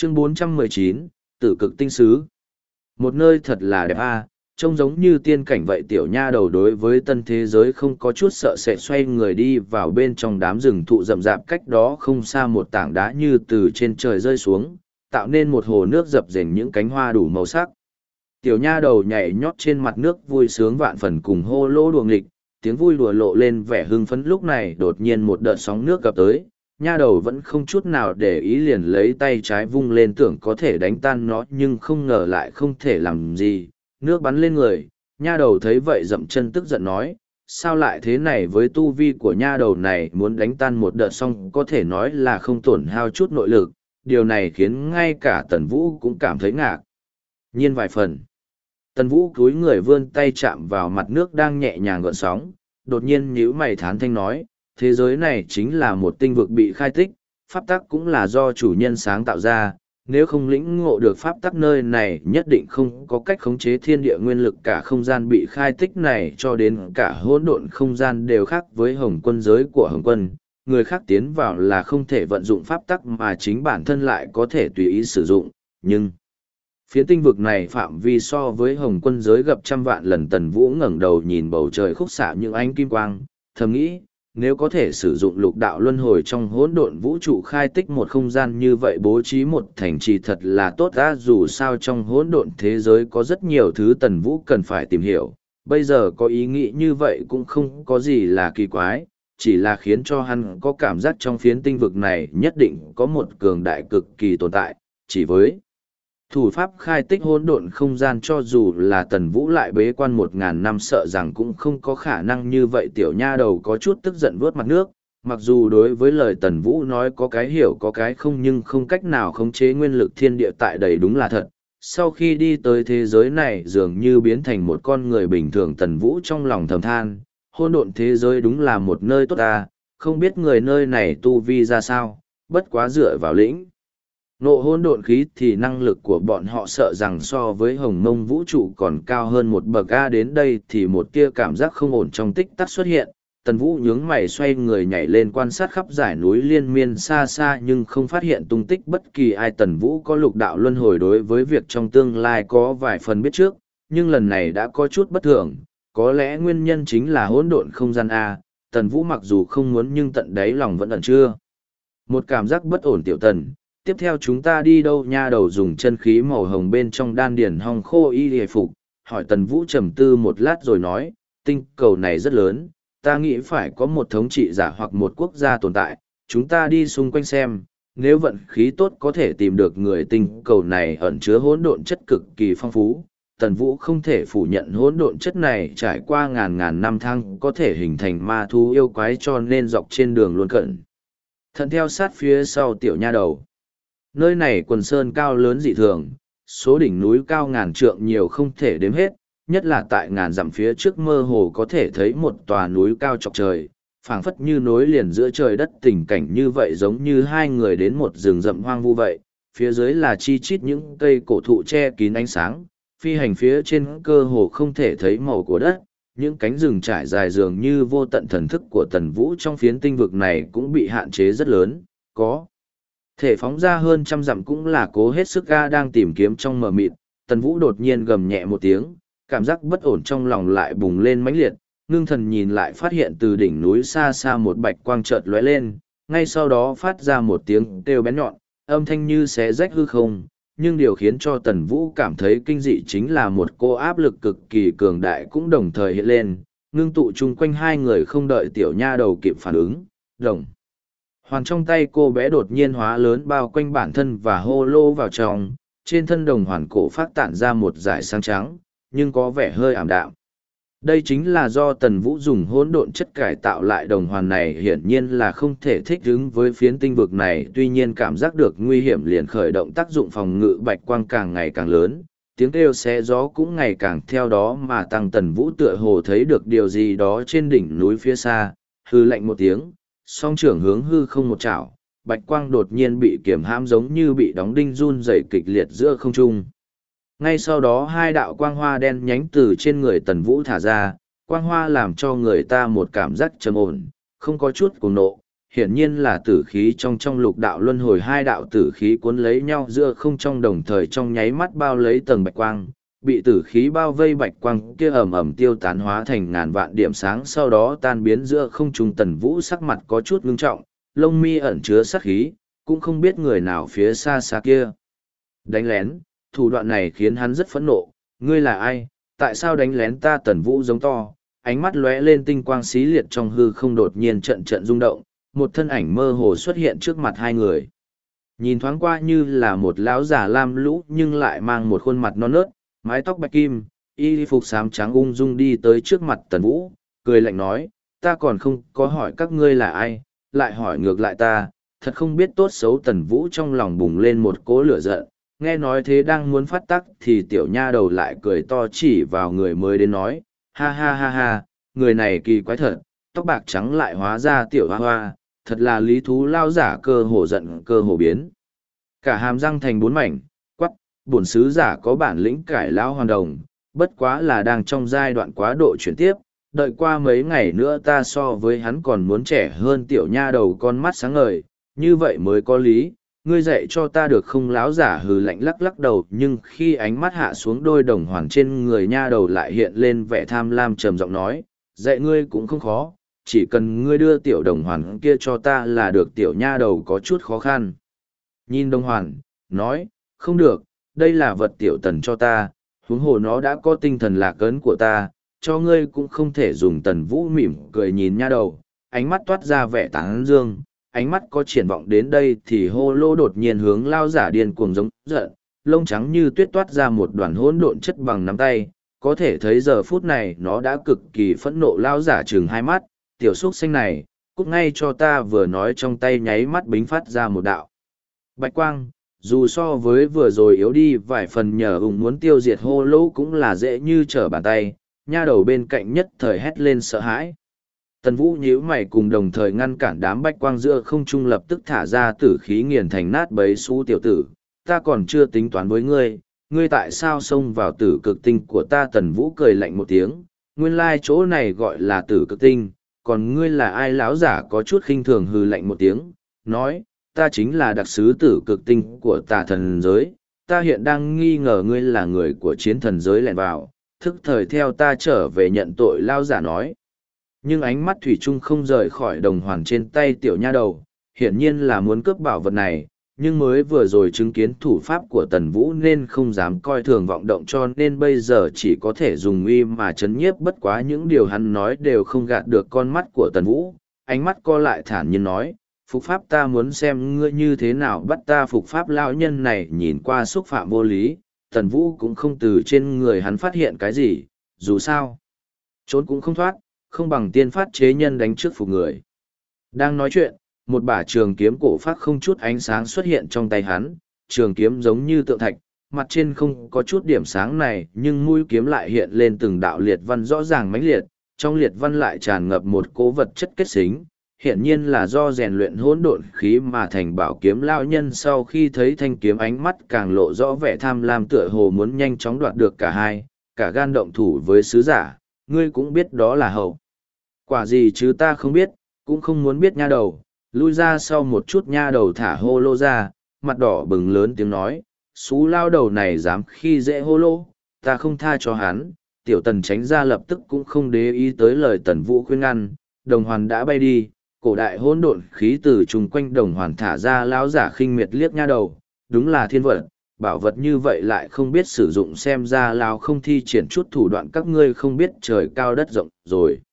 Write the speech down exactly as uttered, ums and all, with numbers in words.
Chương bốn trăm mười chín, Tử cực tinh xứ. Một nơi thật là đẹp a, trông giống như tiên cảnh vậy. Tiểu nha đầu đối với tân thế giới không có chút sợ sệt, xoay người đi vào bên trong đám rừng thụ rậm rạp. Cách đó không xa một tảng đá như từ trên trời rơi xuống, tạo nên một hồ nước dập dềnh những cánh hoa đủ màu sắc. Tiểu nha đầu nhảy nhót trên mặt nước vui sướng vạn phần, cùng hô lỗ đùa nghịch, tiếng vui đùa lộ lên vẻ hưng phấn. Lúc này đột nhiên một đợt sóng nước gặp tới, nha đầu vẫn không chút nào để ý, liền lấy tay trái vung lên tưởng có thể đánh tan nó, nhưng không ngờ lại không thể làm gì, nước bắn lên người. Nha đầu thấy vậy dậm chân tức giận nói, sao lại thế này? Với tu vi của nha đầu này, muốn đánh tan một đợt sóng có thể nói là không tổn hao chút nội lực. Điều này khiến ngay cả Tần Vũ cũng cảm thấy ngạc nhiên vài phần. Tần Vũ cúi người vươn tay chạm vào mặt nước đang nhẹ nhàng gợn sóng, đột nhiên nhíu mày thán thanh nói, thế giới này chính là một tinh vực bị khai tích, pháp tắc cũng là do chủ nhân sáng tạo ra, nếu không lĩnh ngộ được pháp tắc nơi này nhất định không có cách khống chế thiên địa nguyên lực. Cả không gian bị khai tích này cho đến cả hỗn độn không gian đều khác với Hồng Quân giới của Hồng Quân, người khác tiến vào là không thể vận dụng pháp tắc mà chính bản thân lại có thể tùy ý sử dụng, nhưng phía tinh vực này phạm vi so với Hồng Quân giới gặp trăm vạn lần. Tần Vũ ngẩng đầu nhìn bầu trời khúc xạ những ánh kim quang, thầm nghĩ, nếu có thể sử dụng lục đạo luân hồi trong hỗn độn vũ trụ khai tích một không gian như vậy, bố trí một thành trì thật là tốt ra. Dù sao trong hỗn độn thế giới có rất nhiều thứ Tần Vũ cần phải tìm hiểu, bây giờ có ý nghĩ như vậy cũng không có gì là kỳ quái, chỉ là khiến cho hắn có cảm giác trong phiến tinh vực này nhất định có một cường đại cực kỳ tồn tại. Chỉ với thủ pháp khai tích hỗn độn không gian, cho dù là Tần Vũ lại bế quan một ngàn năm sợ rằng cũng không có khả năng như vậy. Tiểu nha đầu có chút tức giận vuốt mặt nước, mặc dù đối với lời Tần Vũ nói có cái hiểu có cái không, nhưng không cách nào khống chế nguyên lực thiên địa tại đây đúng là thật. Sau khi đi tới thế giới này dường như biến thành một con người bình thường. Tần Vũ trong lòng thầm than, hỗn độn thế giới đúng là một nơi tốt ta, không biết người nơi này tu vi ra sao, bất quá dựa vào lĩnh nộ hỗn độn khí thì năng lực của bọn họ sợ rằng so với hồng mông vũ trụ còn cao hơn một bậc. A đến đây thì một tia cảm giác không ổn trong tích tắc xuất hiện. Tần Vũ nhướng mày xoay người nhảy lên quan sát khắp dải núi liên miên xa xa, nhưng không phát hiện tung tích bất kỳ ai. Tần Vũ có lục đạo luân hồi, đối với việc trong tương lai có vài phần biết trước, nhưng lần này đã có chút bất thường. Có lẽ nguyên nhân chính là hỗn độn không gian A. Tần Vũ mặc dù không muốn nhưng tận đáy lòng vẫn ẩn chưa một cảm giác bất ổn. Tiểu Tần, tiếp theo chúng ta đi đâu? Nha đầu dùng chân khí màu hồng bên trong đan điền hong khô y hề phục, hỏi Tần Vũ. Trầm tư một lát rồi nói, tinh cầu này rất lớn, ta nghĩ phải có một thống trị giả hoặc một quốc gia tồn tại, chúng ta đi xung quanh xem, nếu vận khí tốt có thể tìm được người. Tinh cầu này ẩn chứa hỗn độn chất cực kỳ phong phú. Tần Vũ không thể phủ nhận hỗn độn chất này trải qua ngàn ngàn năm tháng có thể hình thành ma thú yêu quái, cho nên dọc trên đường luôn cẩn thận theo sát phía sau tiểu nha đầu. Nơi này quần sơn cao lớn dị thường, số đỉnh núi cao ngàn trượng nhiều không thể đếm hết, nhất là tại ngàn dặm phía trước mơ hồ có thể thấy một tòa núi cao chọc trời, phảng phất như nối liền giữa trời đất. Tình cảnh như vậy giống như hai người đến một rừng rậm hoang vu vậy, phía dưới là chi chít những cây cổ thụ che kín ánh sáng, phi hành phía trên cơ hồ không thể thấy màu của đất, những cánh rừng trải dài dường như vô tận. Thần thức của Tần Vũ trong phiến tinh vực này cũng bị hạn chế rất lớn, có thể phóng ra hơn trăm dặm cũng là cố hết sức ga đang tìm kiếm trong mờ mịt. Tần Vũ đột nhiên gầm nhẹ một tiếng, cảm giác bất ổn trong lòng lại bùng lên mãnh liệt, ngưng thần nhìn lại phát hiện từ đỉnh núi xa xa một bạch quang chợt lóe lên, ngay sau đó phát ra một tiếng kêu bén nhọn, âm thanh như xé rách hư không. Nhưng điều khiến cho Tần Vũ cảm thấy kinh dị chính là một cô áp lực cực kỳ cường đại cũng đồng thời hiện lên, ngưng tụ chung quanh hai người. Không đợi tiểu nha đầu kịp phản ứng, đồng hoàn trong tay cô bé đột nhiên hóa lớn bao quanh bản thân và hô lô vào trong, trên thân đồng hoàn cổ phát tản ra một dải sáng trắng, nhưng có vẻ hơi ảm đạm. Đây chính là do Tần Vũ dùng hỗn độn chất cải tạo lại. Đồng hoàn này hiển nhiên là không thể thích ứng với phiến tinh vực này, tuy nhiên cảm giác được nguy hiểm liền khởi động tác dụng phòng ngự. Bạch quang càng ngày càng lớn, tiếng kêu xé gió cũng ngày càng theo đó mà tăng. Tần Vũ tựa hồ thấy được điều gì đó trên đỉnh núi phía xa, hư lạnh một tiếng, song trưởng hướng hư không một chảo, bạch quang đột nhiên bị kiềm hãm giống như bị đóng đinh run rẩy kịch liệt giữa không trung. Ngay sau đó hai đạo quang hoa đen nhánh từ trên người Tần Vũ thả ra, quang hoa làm cho người ta một cảm giác trầm ổn, không có chút cuồng nộ, hiển nhiên là tử khí trong trong lục đạo luân hồi hai đạo tử khí cuốn lấy nhau giữa không trong đồng thời trong nháy mắt bao lấy tầng bạch quang, bị tử khí bao vây bạch quang kia ầm ầm tiêu tán hóa thành ngàn vạn điểm sáng sau đó tan biến giữa không trung. Tần Vũ sắc mặt có chút ngưng trọng, lông mi ẩn chứa sát khí, cũng không biết người nào phía xa xa kia. Đánh lén, thủ đoạn này khiến hắn rất phẫn nộ, ngươi là ai, tại sao đánh lén ta? Tần Vũ giống to, ánh mắt lóe lên tinh quang xí liệt trong hư không đột nhiên trận trận rung động, một thân ảnh mơ hồ xuất hiện trước mặt hai người. Nhìn thoáng qua như là một lão giả lam lũ nhưng lại mang một khuôn mặt non nớt, mái tóc bạch kim, y phục xám trắng ung dung đi tới trước mặt Tần Vũ, cười lạnh nói, ta còn không có hỏi các ngươi là ai, lại hỏi ngược lại ta, thật không biết tốt xấu. Tần Vũ trong lòng bùng lên một cỗ lửa giận, nghe nói thế đang muốn phát tắc thì tiểu nha đầu lại cười to chỉ vào người mới đến nói, ha ha ha ha, người này kỳ quái thật, tóc bạc trắng lại hóa ra tiểu hoa hoa, thật là lý thú. Lao giả cơ hồ giận cơ hồ biến. Cả hàm răng thành bốn mảnh, quắc, bổn sứ giả có bản lĩnh cải lão hoàn đồng, bất quá là đang trong giai đoạn quá độ chuyển tiếp, đợi qua mấy ngày nữa ta so với hắn còn muốn trẻ hơn. Tiểu nha đầu con mắt sáng ngời, như vậy mới có lý, ngươi dạy cho ta được không? Lão giả hừ lạnh lắc lắc đầu, nhưng khi ánh mắt hạ xuống đôi đồng hoàn trên người nha đầu lại hiện lên vẻ tham lam, trầm giọng nói, dạy ngươi cũng không khó, chỉ cần ngươi đưa tiểu đồng hoàn kia cho ta là được. Tiểu nha đầu có chút khó khăn nhìn đồng hoàn, nói, không được, đây là vật tiểu Tần cho ta, huống hồ nó đã có tinh thần lạc ấn của ta, cho ngươi cũng không thể dùng. Tần Vũ mỉm cười nhìn nha đầu, ánh mắt toát ra vẻ tán dương, ánh mắt có triển vọng. Đến đây thì hô lô đột nhiên hướng lao giả điên cuồng giống giận, lông trắng như tuyết toát ra một đoàn hỗn độn chất bằng nắm tay, có thể thấy giờ phút này nó đã cực kỳ phẫn nộ. Lao giả trừng hai mắt, tiểu xúc xanh này, cút ngay cho ta. Vừa nói trong tay nháy mắt bính phát ra một đạo bạch quang, dù so với vừa rồi yếu đi vài phần, nhờ ủng muốn tiêu diệt hô lô cũng là dễ như trở bàn tay. Nha đầu bên cạnh nhất thời hét lên sợ hãi. Tần Vũ nhíu mày cùng đồng thời ngăn cản đám bạch quang giữa không trung lập tức thả ra tử khí nghiền thành nát bấy. Xú tiểu tử, ta còn chưa tính toán với ngươi, ngươi tại sao xông vào tử cực tinh của ta? Tần Vũ cười lạnh một tiếng, nguyên lai chỗ này gọi là tử cực tinh, còn ngươi là ai? Lão giả có chút khinh thường hừ lạnh một tiếng, nói, ta chính là đặc sứ tử cực tinh của tà thần giới, ta hiện đang nghi ngờ ngươi là người của chiến thần giới lẻn vào, thức thời theo ta trở về nhận tội. Lao giả nói, nhưng ánh mắt thủy chung không rời khỏi đồng hoàn trên tay tiểu nha đầu, hiển nhiên là muốn cướp bảo vật này, nhưng mới vừa rồi chứng kiến thủ pháp của Tần Vũ nên không dám coi thường vọng động, cho nên bây giờ chỉ có thể dùng uy mà chấn nhiếp. Bất quá những điều hắn nói đều không gạt được con mắt của Tần Vũ, ánh mắt co lại thản nhiên nói, phục pháp ta muốn xem ngươi như thế nào bắt ta phục pháp. Lão nhân này nhìn qua xúc phạm vô lý, Tần Vũ cũng không từ trên người hắn phát hiện cái gì, dù sao trốn cũng không thoát, không bằng tiên phát chế nhân đánh trước phục người. Đang nói chuyện, một bả trường kiếm cổ phát không chút ánh sáng xuất hiện trong tay hắn, trường kiếm giống như tượng thạch, mặt trên không có chút điểm sáng này, nhưng mũi kiếm lại hiện lên từng đạo liệt văn rõ ràng mãnh liệt, trong liệt văn lại tràn ngập một cố vật chất kết xính, hiển nhiên là do rèn luyện hỗn độn khí mà thành bảo kiếm. Lão nhân sau khi thấy thanh kiếm ánh mắt càng lộ rõ vẻ tham lam, tựa hồ muốn nhanh chóng đoạt được cả hai, cả gan động thủ với sứ giả, ngươi cũng biết đó là hậu quả gì chứ? Ta không biết, cũng không muốn biết. Nha đầu lui ra sau một chút. Nha đầu thả hô lô ra, mặt đỏ bừng lớn tiếng nói, xú lao đầu này dám khi dễ hô lô, ta không tha cho hắn. Tiểu Tần tránh ra lập tức cũng không để ý tới lời Tần Vũ khuyên ngăn, đồng hoàn đã bay đi, cổ đại hỗn độn khí từ chung quanh đồng hoàn thả ra. Lão giả khinh miệt liếc nha đầu, đúng là thiên vật, bảo vật như vậy lại không biết sử dụng, xem ra lão không thi triển chút thủ đoạn các ngươi không biết trời cao đất rộng rồi.